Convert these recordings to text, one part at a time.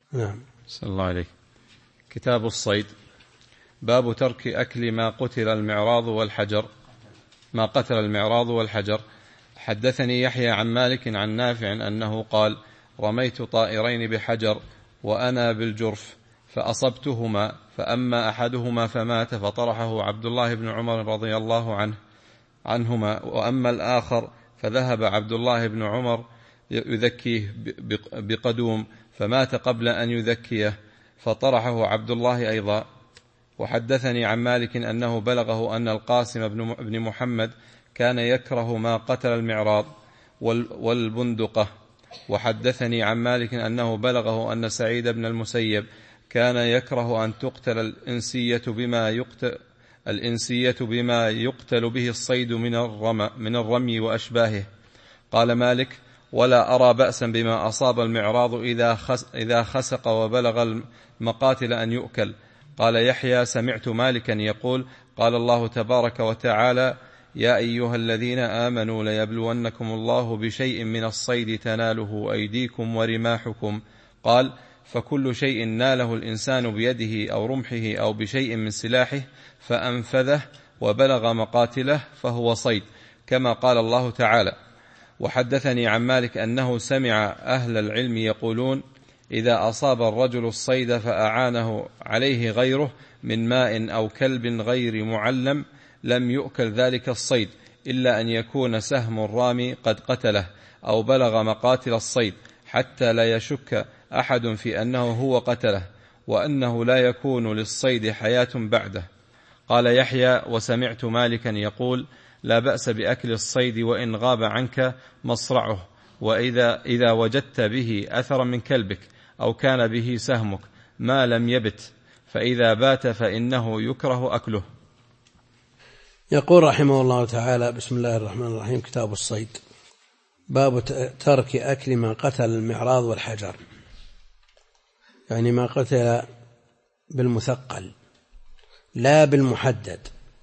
نعم. صلى الله عليك. كتاب الصيد. باب ترك أكل ما قتل المعراض والحجر. حدثني يحيى عن مالك عن نافع أنه قال: رميت طائرين بحجر وأنا بالجرف فأصبتهما، فأما أحدهما فمات فطرحه عبد الله بن عمر رضي الله عنهما، وأما الآخر فذهب عبد الله بن عمر يذكيه بقدوم فمات قبل أن يذكيه فطرحه عبد الله أيضا. وحدثني عن مالك أنه بلغه أن القاسم بن محمد كان يكره ما قتل المعراض والبندقة. وحدثني عن مالك أنه بلغه أن سعيد بن المسيب كان يكره أن تقتل الإنسية بما يقتل به الصيد من الرمي وأشباهه. قال مالك: ولا أرى بأسا بما أصاب المعراض إذا خسق وبلغ المقاتل أن يؤكل. قال يحيى: سمعت مالكا يقول: قال الله تبارك وتعالى: يا أيها الذين آمنوا ليبلونكم الله بشيء من الصيد تناله أيديكم ورماحكم. قال: فكل شيء ناله الإنسان بيده أو رمحه أو بشيء من سلاحه فأنفذه وبلغ مقاتله فهو صيد، كما قال الله تعالى. وحدثني عن مالك أنه سمع أهل العلم يقولون: إذا أصاب الرجل الصيد فأعانه عليه غيره من ماء أو كلب غير معلم لم يؤكل ذلك الصيد، إلا أن يكون سهم الرامي قد قتله أو بلغ مقاتل الصيد، حتى لا يشك أحد في أنه هو قتله، وأنه لا يكون للصيد حياة بعده. قال يحيى: وسمعت مالكا يقول: لا بأس بأكل الصيد وإن غاب عنك مصرعه، وإذا وجدت به أثرا من كلبك أو كان به سهمك ما لم يبت، فإذا بات فإنه يكره أكله. يقول رحمه الله تعالى: بسم الله الرحمن الرحيم. كتاب الصيد. باب ترك أكل ما قتل المعراض والحجر، يعني ما قتل بالمثقل لا بالمحدد.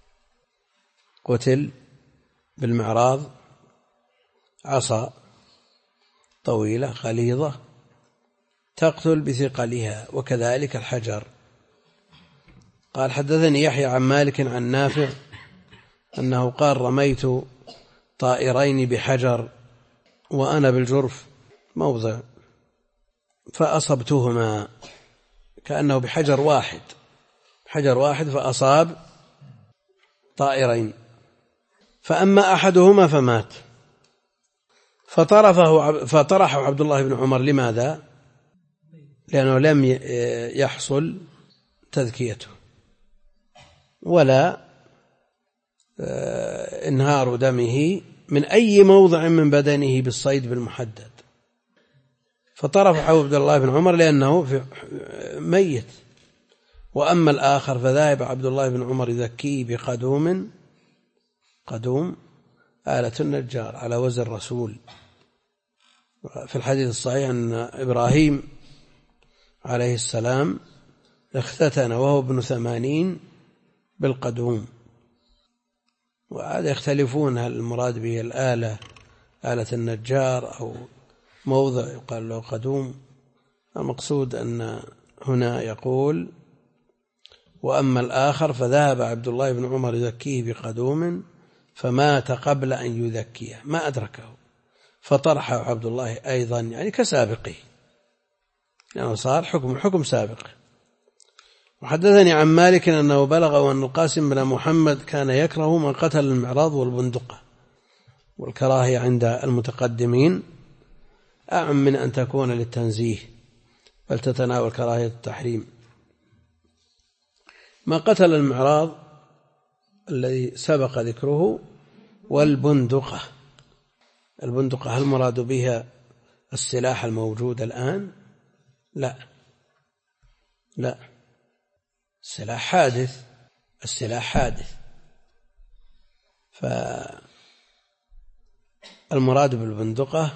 قتل بالمعراض عصا طويلة غليظة تقتل بثقلها، وكذلك الحجر. قال: حدثني يحيى عن مالك عن نافع أنه قال: رميت طائرين بحجر وأنا بالجرف موضع فأصبتهما، كأنه بحجر واحد فأصاب طائرين، فأما أحدهما فمات فطرحه عبد الله بن عمر. لماذا؟ لأنه لم يحصل تذكيته ولا انهار دمه من أي موضع من بدنه بالصيد بالمحدد، فطرحه عبد الله بن عمر لأنه ميت. وأما الآخر فذهب عبد الله بن عمر يذكيه بقدوم، قدوم آلة النجار على وزن الرسول. في الحديث الصحيح أن إبراهيم عليه السلام اختتن وهو ابن 80 بالقدوم. وهذا يختلفون هل المراد به الآلة آلة النجار أو موضع يقال له قدوم. المقصود أن هنا يقول: وأما الآخر فذهب عبد الله بن عمر يذكيه بقدوم فمات قبل أن يذكيه، ما أدركه، فطرحه عبد الله أيضا، يعني كسابقه، يعني صار حكم سابق. وحدثني عن مالك أنه بلغ أن القاسم بن محمد كان يكره من قتل المعراض والبندقة، والكراهية عند المتقدمين أعم من أن تكون للتنزيه، بل تتناول كراهية التحريم. ما قتل المعراض الذي سبق ذكره والبندقة. البندقة هل مراد بها السلاح الموجود الآن؟ لا، السلاح حادث. فالمراد بالبندقة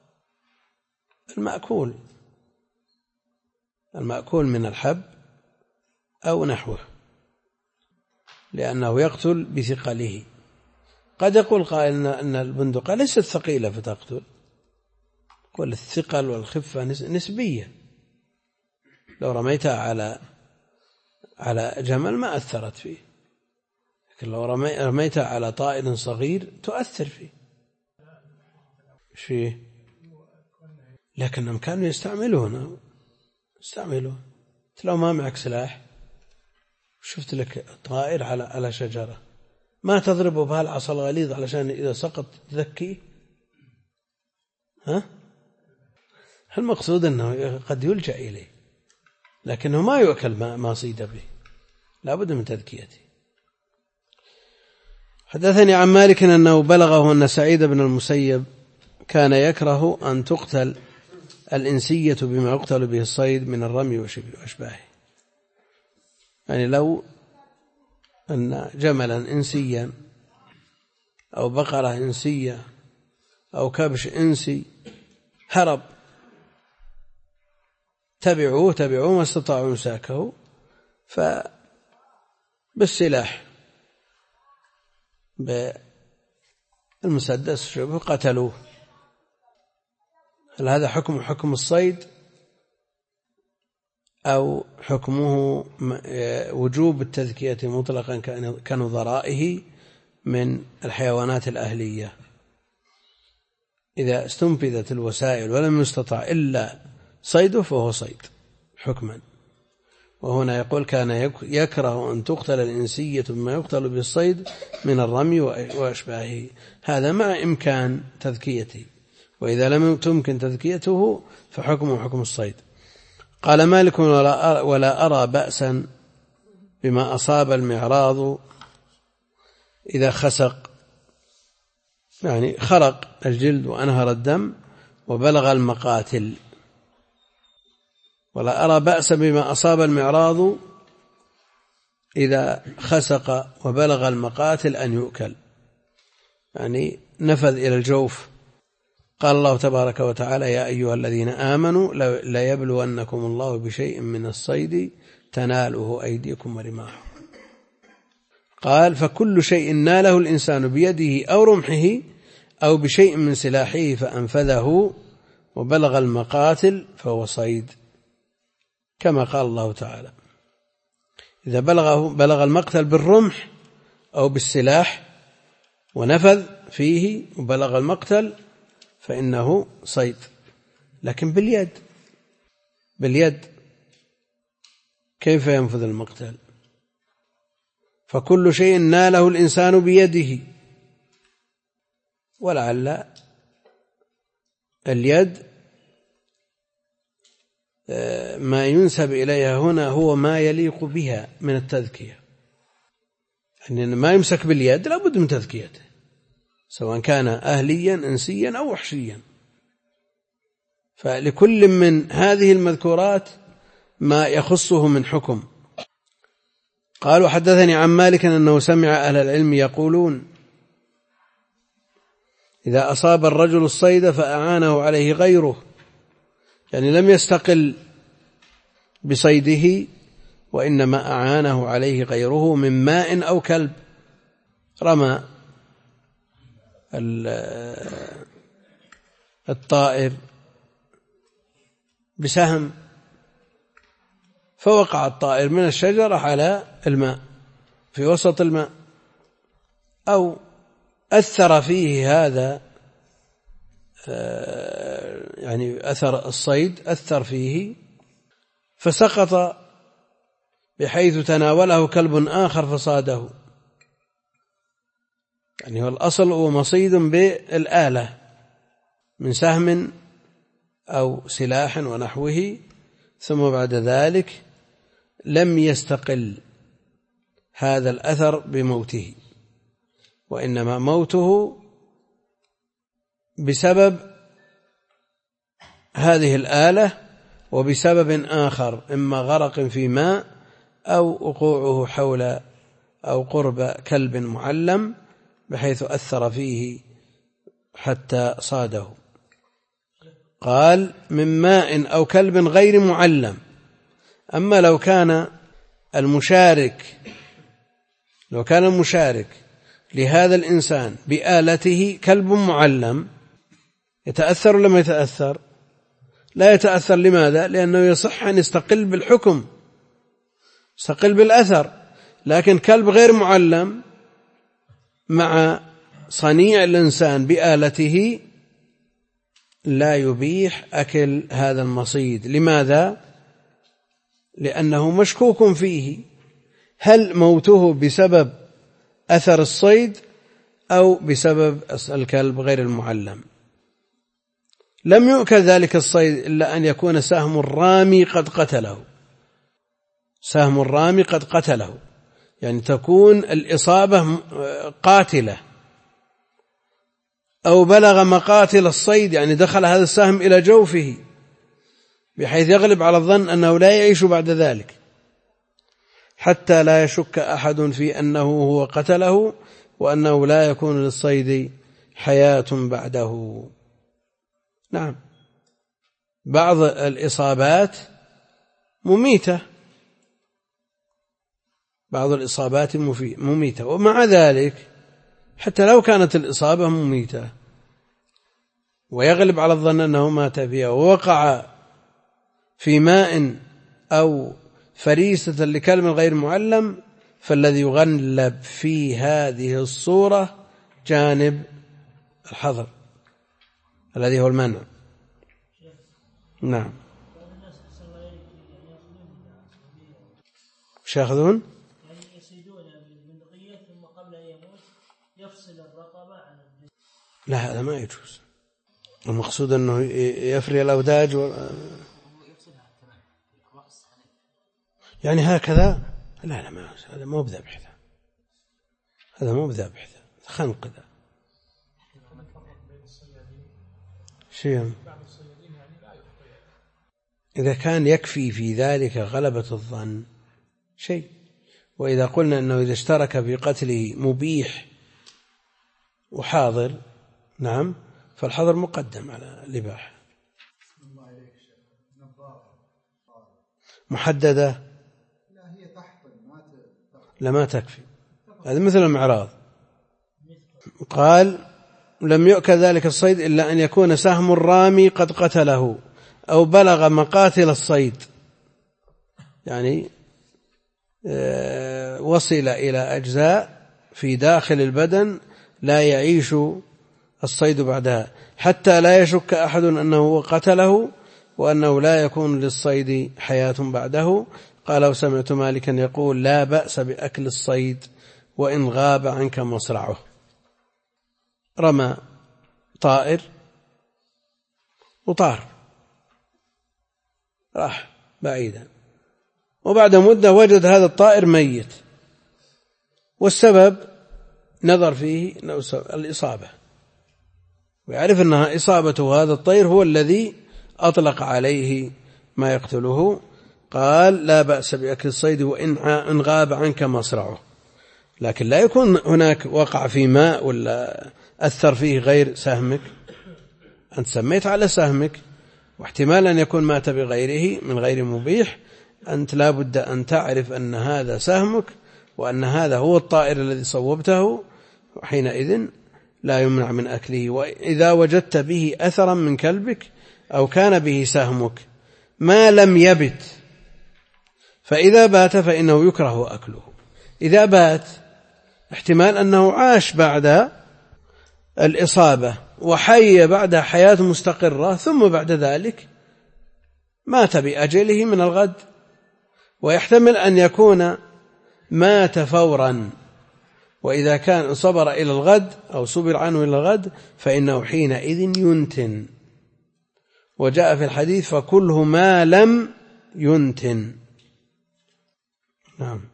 المأكول من الحب أو نحوه، لأنه يقتل بثقله. قد يقول قائل أن البندقة ليست ثقيلة فتقتل، قل الثقل والخفة نسبية، لو رميتها على جمل ما أثرت فيه، لكن لو رميتها على طائر صغير تؤثر فيه. إيش فيه؟ لكنهم كانوا يستعملون لو ما معك سلاح شفت لك طائر على شجرة، ما تضربه بهالعصا الغليظ علشان إذا سقط تذكيه؟ المقصود أنه قد يلجأ إليه، لكنه ما يؤكل ما صيد به، لا بد من تذكيته. حدثني عن مالك أنه بلغه أن سعيد بن المسيب كان يكره أن تقتل الإنسية بما يقتل به الصيد من الرمي وأشباهه. يعني لو أن جملا إنسيا أو بقرة إنسية أو كبش إنسي هرب، تبعوه ما استطاعوا إمساكه، فبالسلاح بالمسدس قتلوه. هل هذا حكم الصيد أو حكمه وجوب التذكية مطلقا كنظرائه من الحيوانات الأهلية؟ إذا استنفذت الوسائل ولم يستطع إلا صيده فهو صيد حكما. وهنا يقول كان يكره أن تقتل الإنسية بما يقتل بالصيد من الرمي وأشباهه، هذا مع إمكان تذكيته، وإذا لم تمكن تذكيته فحكمه حكم الصيد. قال مالك ولا أرى بأسا بما أصاب المعراض إذا خسق، يعني خرق الجلد وأنهر الدم وبلغ المقاتل. ولا أرى بأسا بما أصاب المعراض إذا خسق وبلغ المقاتل أن يؤكل، يعني نفذ إلى الجوف. قال الله تبارك وتعالى يا أيها الذين آمنوا لا يبلونكم الله بشيء من الصيد تناله أيديكم ورماحكم. قال فكل شيء ناله الإنسان بيده أو رمحه أو بشيء من سلاحه فأنفذه وبلغ المقاتل فهو صيد، كما قال الله تعالى إذا بلغ المقتل بالرمح أو بالسلاح ونفذ فيه وبلغ المقتل فإنه صيد. لكن باليد كيف ينفذ المقتل؟ فكل شيء ناله الإنسان بيده، ولعل اليد ما ينسب إليها هنا هو ما يليق بها من التذكية، يعني ما يمسك باليد لا بد من تذكيته سواء كان أهليا إنسيا أو وحشيا. فلكل من هذه المذكورات ما يخصه من حكم. قالوا حدثني عن مالك أنه سمع أهل العلم يقولون إذا أصاب الرجل الصيد فأعانه عليه غيره، يعني لم يستقل بصيده وإنما أعانه عليه غيره من ماء أو كلب، رمى الطائر بسهم فوقع الطائر من الشجرة على الماء في وسط الماء، أو أثر فيه هذا يعني أثر الصيد أثر فيه فسقط بحيث تناوله كلب آخر فصاده، يعني هو الأصل هو مصيد بالآلة من سهم أو سلاح ونحوه، ثم بعد ذلك لم يستقل هذا الأثر بموته، وإنما موته بسبب هذه الآلة وبسبب آخر، إما غرق في ماء أو وقوعه حول أو قرب كلب معلم بحيث أثر فيه حتى صاده. قال من ماء أو كلب غير معلم. أما لو كان المشارك لهذا الإنسان بآلته كلب معلم يتأثر ولا ما يتأثر؟ لا يتأثر. لماذا؟ لأنه يصح أن يستقل بالحكم، يستقل بالأثر. لكن كلب غير معلم مع صنيع الإنسان بآلته لا يبيح أكل هذا المصيد. لماذا؟ لأنه مشكوك فيه، هل موته بسبب أثر الصيد أو بسبب الكلب غير المعلم. لم يؤكل ذلك الصيد إلا أن يكون سهم الرامي قد قتله، سهم الرامي قد قتله، يعني تكون الإصابة قاتلة، أو بلغ مقاتل الصيد، يعني دخل هذا السهم إلى جوفه بحيث يغلب على الظن أنه لا يعيش بعد ذلك، حتى لا يشك أحد في أنه هو قتله وأنه لا يكون للصيد حياة بعده. نعم، بعض الإصابات مميتة، بعض الإصابات مميتة، ومع ذلك حتى لو كانت الإصابة مميتة ويغلب على الظن أنه مات فيها ووقع في ماء أو فريسة لكلب غير معلم، فالذي يغلب في هذه الصورة جانب الحظر الذي هو المنع. نعم. وش يأخذون؟ يعني يصيدون بالبندقية ثم قبل أن يموت يفصل الرقبة عن الجسم. لا، هذا ما يجوز. المقصود أنه يفري الأوداج يعني هكذا. لا ما هذا مو بذبح، هذا مو بذبح، خنق ذا شيء. إذا كان يكفي في ذلك غلبة الظن شيء، وإذا قلنا أنه إذا اشترك في قتله مبيح وحاضر، نعم، فالحظر مقدم على الإباحة. محددة لا ما تكفي، هذا مثل المعراض. قال لم يؤكل ذلك الصيد إلا أن يكون سهم الرامي قد قتله أو بلغ مقاتل الصيد، يعني وصل إلى أجزاء في داخل البدن لا يعيش الصيد بعدها، حتى لا يشك أحد أنه قتله وأنه لا يكون للصيد حياة بعده. قال وسمعت مالكا يقول لا بأس بأكل الصيد وإن غاب عنك مصرعه. رمى طائر وطار راح بعيدا، وبعد مدة وجد هذا الطائر ميت، والسبب نظر فيه الإصابة، ويعرف أنها إصابة هذا الطير هو الذي أطلق عليه ما يقتله. قال لا بأس بأكل الصيد وإن غاب عنك مصرعه، لكن لا يكون هناك وقع في ماء ولا أثر فيه غير سهمك، أنت سميت على سهمك، واحتمال أن يكون مات بغيره من غير مبيح، أنت لا بد أن تعرف أن هذا سهمك وأن هذا هو الطائر الذي صوبته، وحينئذ لا يمنع من أكله. وإذا وجدت به أثرا من كلبك أو كان به سهمك ما لم يبت، فإذا بات فإنه يكره أكله. إذا بات احتمال أنه عاش بعد الإصابة وحي بعد حياة مستقرة، ثم بعد ذلك مات بأجله من الغد، ويحتمل أن يكون مات فورا، وإذا كان صبر إلى الغد أو صبر عنه إلى الغد فإنه حينئذ ينتن. وجاء في الحديث فكله ما لم ينتن. نعم،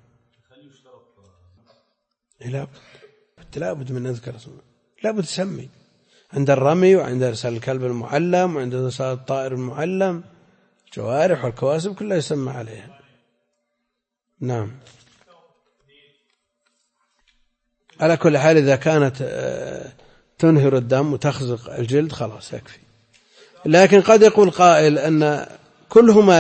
لا بد من أذكر اسمه، لا بد تسمي عند الرمي وعند إرسال الكلب المعلم وعند إرسال الطائر المعلم، الجوارح والكواسب كلها يسمى عليها. نعم. على كل حال إذا كانت تنهر الدم وتخزق الجلد خلاص يكفي. لكن قد يقول قائل أن كله ما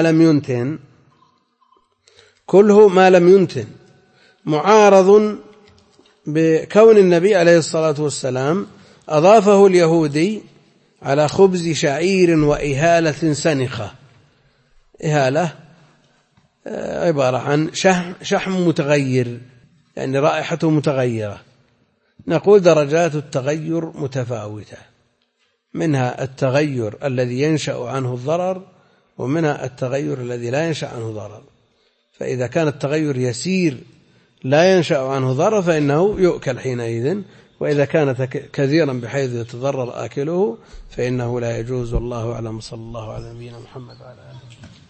لم ينتن معارض بكون النبي عليه الصلاة والسلام أضافه اليهودي على خبز شعير وإهالة سنخة. إهالة عبارة عن شحم متغير، يعني رائحته متغيرة. نقول درجات التغير متفاوتة، منها التغير الذي ينشأ عنه الضرر، ومنها التغير الذي لا ينشأ عنه ضرر. فإذا كان التغير يسير لا ينشأ عنه ضرر فإنه يؤكل حينئذ، وإذا كانت كثيرا بحيث يتضرر آكله فإنه لا يجوز. والله أعلم. صلى الله على نبينا محمد وعلى آله.